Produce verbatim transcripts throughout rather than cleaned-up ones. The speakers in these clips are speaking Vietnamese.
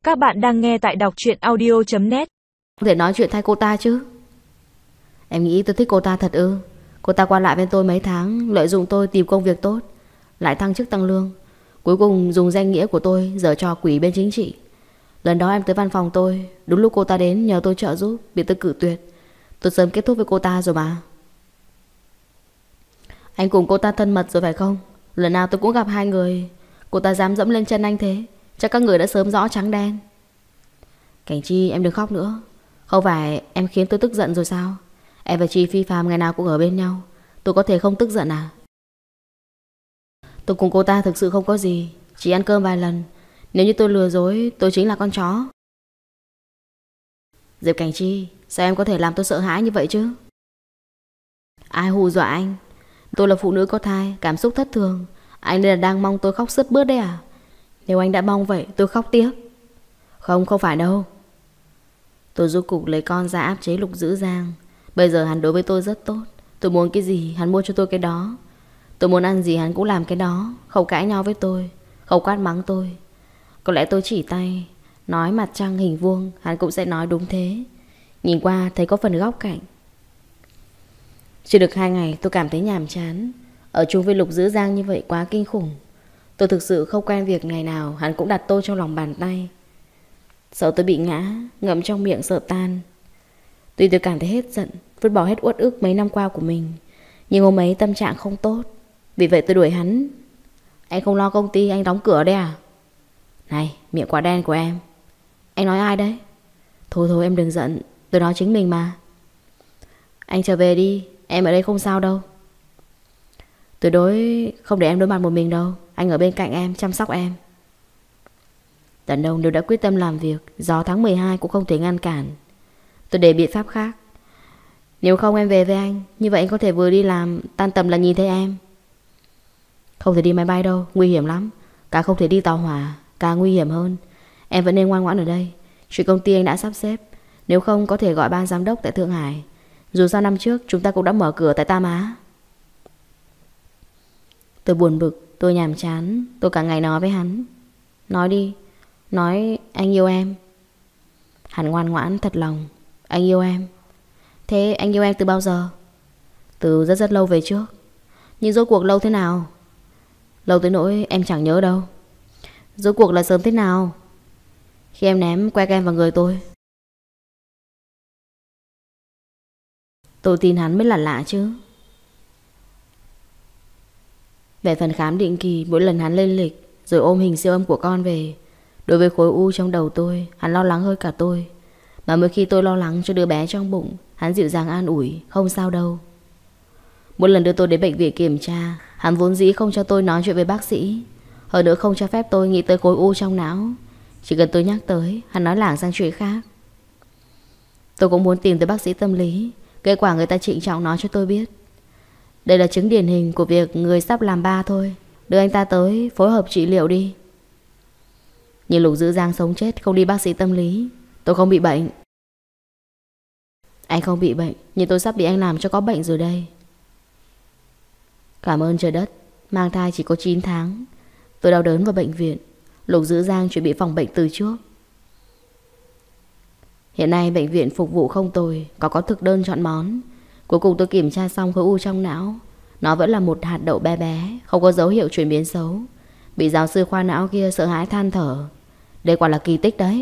Các bạn đang nghe tại đọc truyện audio chấm net. Không thể nói chuyện thay cô ta chứ. Em nghĩ tôi thích cô ta thật ư? Cô ta qua lại với tôi mấy tháng, lợi dụng tôi tìm công việc tốt, lại thăng chức tăng lương, cuối cùng dùng danh nghĩa của tôi giở trò quỷ bên chính trị. Lần đó em tới văn phòng tôi, đúng lúc cô ta đến nhờ tôi trợ giúp, bị tôi cự tuyệt. Tôi sớm kết thúc với cô ta rồi mà. Anh cùng cô ta thân mật rồi phải không? Lần nào tôi cũng gặp hai người. Cô ta dám dẫm lên chân anh thế, chắc các người đã sớm rõ trắng đen. Cảnh Chi, em đừng khóc nữa. Không phải em khiến tôi tức giận rồi sao? Em và Chi Phi Phạm ngày nào cũng ở bên nhau, tôi có thể không tức giận à? Tôi cùng cô ta thực sự không có gì, chỉ ăn cơm vài lần. Nếu như tôi lừa dối, tôi chính là con chó. Diệp Cảnh Chi, sao em có thể làm tôi sợ hãi như vậy chứ? Ai hù dọa anh? Tôi là phụ nữ có thai, cảm xúc thất thường. Anh đây là đang mong tôi khóc sướt mướt đấy à? Nếu anh đã mong vậy, tôi khóc tiếp. Không, không phải đâu. Tôi rút cục lấy con ra áp chế Lục Dữ Giang. Bây giờ hắn đối với tôi rất tốt. Tôi muốn cái gì hắn mua cho tôi cái đó. Tôi muốn ăn gì hắn cũng làm cái đó. Không cãi nhau với tôi, không quát mắng tôi. Có lẽ tôi chỉ tay nói mặt trăng hình vuông, hắn cũng sẽ nói đúng thế. Nhìn qua thấy có phần góc cạnh. Chưa được hai ngày tôi cảm thấy nhàm chán. Ở chung với Lục Dữ Giang như vậy quá kinh khủng. Tôi thực sự không quen việc ngày nào hắn cũng đặt tôi trong lòng bàn tay. Sợ tôi bị ngã, ngậm trong miệng sợ tan. Tuy tôi cảm thấy hết giận, vứt bỏ hết uất ức mấy năm qua của mình, nhưng hôm ấy tâm trạng không tốt. Vì vậy tôi đuổi hắn. Anh không lo công ty anh đóng cửa đấy à? Này, miệng quả đen của em. Anh nói ai đấy? Thôi thôi em đừng giận, tôi nói chính mình mà. Anh trở về đi, em ở đây không sao đâu. Tuyệt đối không để em đối mặt một mình đâu. Anh ở bên cạnh em, chăm sóc em. Tần Đông đều đã quyết tâm làm việc, gió tháng mười hai cũng không thể ngăn cản. Tôi để biện pháp khác. Nếu không em về với anh, như vậy anh có thể vừa đi làm, tan tầm là nhìn thấy em. Không thể đi máy bay đâu, nguy hiểm lắm. Càng không thể đi tàu hỏa, càng nguy hiểm hơn. Em vẫn nên ngoan ngoãn ở đây. Chuyện công ty anh đã sắp xếp. Nếu không có thể gọi ban giám đốc tại Thượng Hải. Dù sao năm trước chúng ta cũng đã mở cửa tại Tam Á. Tôi buồn bực, tôi nhàm chán. Tôi cả ngày nói với hắn. Nói đi, nói anh yêu em. Hắn ngoan ngoãn thật lòng. Anh yêu em. Thế anh yêu em từ bao giờ? Từ rất rất lâu về trước. Nhưng rốt cuộc lâu thế nào? Lâu tới nỗi em chẳng nhớ đâu. Rốt cuộc là sớm thế nào? Khi em ném que kem vào người tôi. Tôi tin hắn mới là lạ chứ. Về phần khám định kỳ, mỗi lần hắn lên lịch rồi ôm hình siêu âm của con về, đối với khối u trong đầu tôi, hắn lo lắng hơn cả tôi. Mà mỗi khi tôi lo lắng cho đứa bé trong bụng, hắn dịu dàng an ủi, không sao đâu. Mỗi lần đưa tôi đến bệnh viện kiểm tra, hắn vốn dĩ không cho tôi nói chuyện với bác sĩ. Hơn nữa không cho phép tôi nghĩ tới khối u trong não. Chỉ cần tôi nhắc tới, hắn nói lảng sang chuyện khác. Tôi cũng muốn tìm tới bác sĩ tâm lý. Kết quả người ta trịnh trọng nói cho tôi biết, đây là chứng điển hình của việc người sắp làm ba thôi. Đưa anh ta tới phối hợp trị liệu đi. Nhưng Lục Dữ Giang sống chết không đi bác sĩ tâm lý. Tôi không bị bệnh. Anh không bị bệnh, nhưng tôi sắp bị anh làm cho có bệnh rồi đây. Cảm ơn trời đất, mang thai chỉ có chín tháng. Tôi đau đớn vào bệnh viện. Lục Dữ Giang chuẩn bị phòng bệnh từ trước. Hiện nay bệnh viện phục vụ không tồi, có có thực đơn chọn món. Cuối cùng tôi kiểm tra xong khối u trong não. Nó vẫn là một hạt đậu bé bé, không có dấu hiệu chuyển biến xấu. Bị giáo sư khoa não kia sợ hãi than thở. Đây quả là kỳ tích đấy.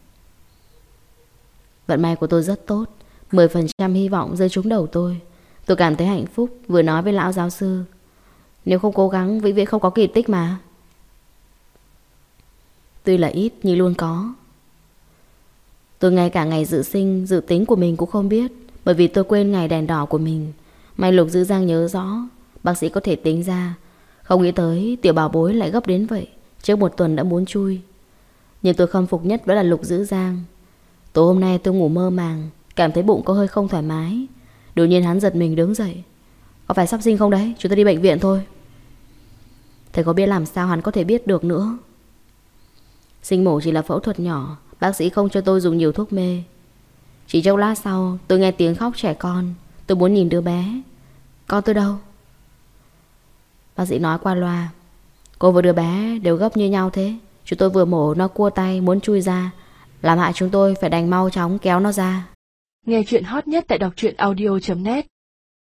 Vận may của tôi rất tốt, mười phần trăm hy vọng rơi trúng đầu tôi. Tôi cảm thấy hạnh phúc, vừa nói với lão giáo sư. Nếu không cố gắng, vĩnh viễn không có kỳ tích mà. Tuy là ít nhưng luôn có. Tôi ngay cả ngày dự sinh, dự tính của mình cũng không biết, bởi vì tôi quên ngày đèn đỏ của mình. May Lục Dữ Giang nhớ rõ, bác sĩ có thể tính ra. Không nghĩ tới tiểu bảo bối lại gấp đến vậy, trước một tuần đã muốn chui. Nhưng tôi khâm phục nhất vẫn là Lục Dữ Giang. Tối hôm nay tôi ngủ mơ màng, cảm thấy bụng có hơi không thoải mái. Đột nhiên hắn giật mình đứng dậy. Có phải sắp sinh không đấy? Chúng ta đi bệnh viện thôi. Thầy có biết làm sao hắn có thể biết được nữa. Sinh mổ chỉ là phẫu thuật nhỏ, bác sĩ không cho tôi dùng nhiều thuốc mê. Chỉ chốc lát sau tôi nghe tiếng khóc trẻ con. Tôi muốn nhìn đứa bé. Con tôi đâu? Bác sĩ nói qua loa, cô và đứa bé đều gấp như nhau thế, Chúng tôi vừa mổ nó cua tay muốn chui ra, làm hại chúng tôi phải đành mau chóng kéo nó ra. Nghe chuyện hot nhất tại đọc truyện audio chấm net.